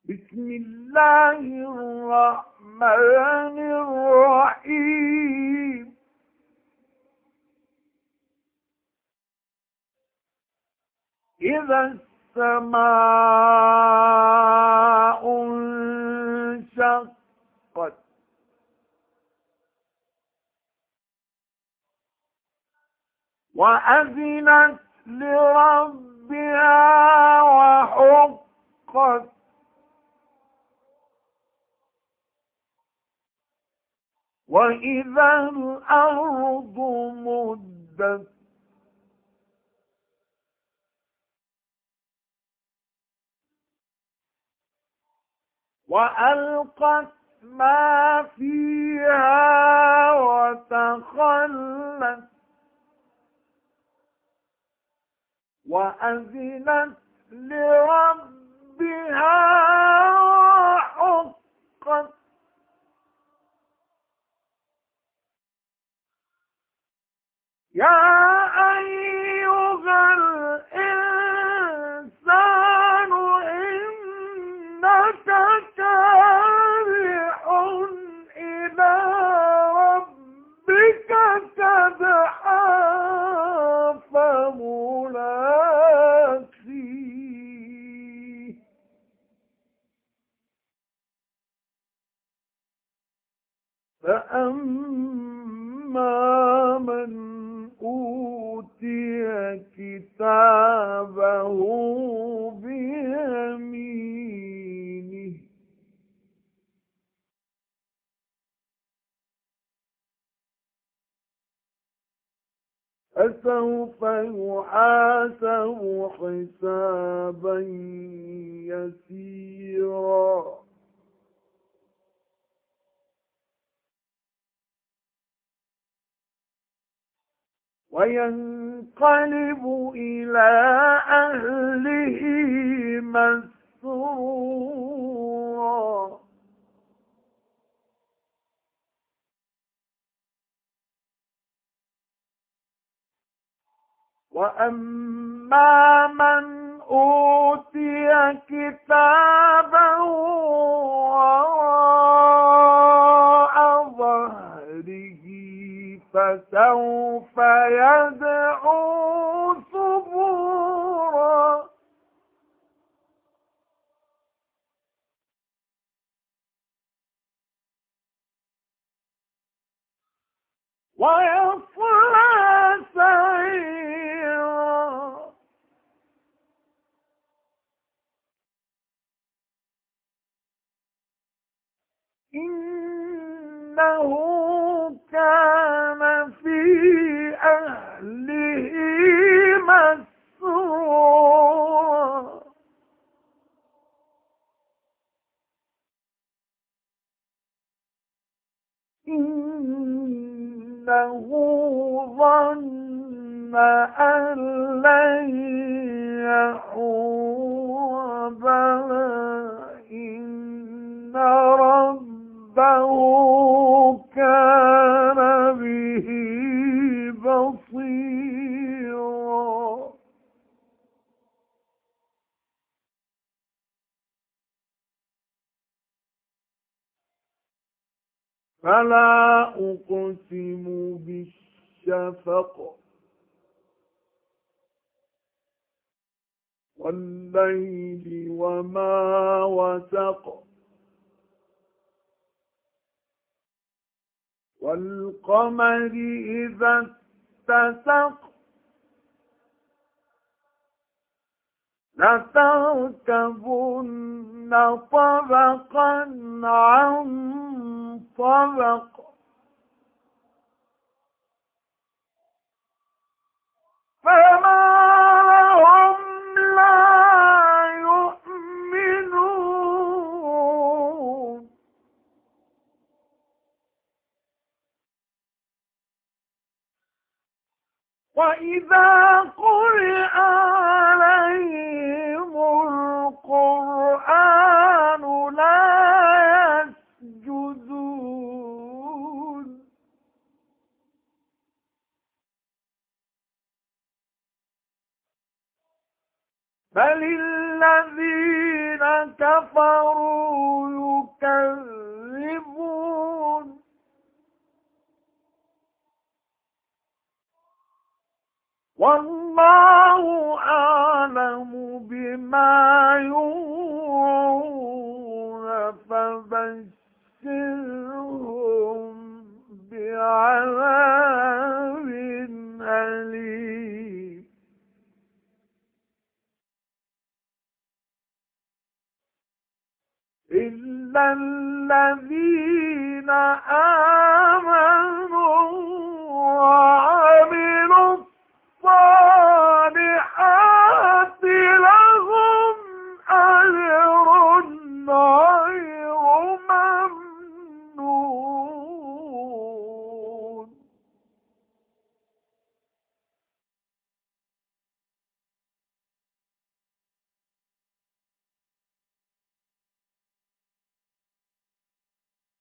بسم الله الرحمن الرحيم إذا السماء انشقت وأذنت لربها وحقت وإذا الأرض مدت وألقت ما فيها وتخلت وأذنت لربها وحقت يا أيها الإنسان إنك كادح إلى ربك كدحا فملاقيه فأما من أوتي كتابه بيمينه فسوف يحاسب حسابا يسيرا وينقلب إلى أهله مسرورا وأما من أوتي كتابه وراء ظهره فسوف يدعو ثبورا ويصلى سعيرا إنه كان في أهله مسرورا إنه ظن أن لن يحور بلى إن ربه كان به بصيرا فلا أقسم بالشفق والليل وما وسق والقمر إذا اتسق لتركبن طبقا عن طبق فما لهم لا يؤمنون وإذا قرئ عليهم القرآن لا يسجدون بل الذين كفروا يكذبون والله أعلم بما يوعون فبشرهم بعذاب أليم إلا الذين آمنوا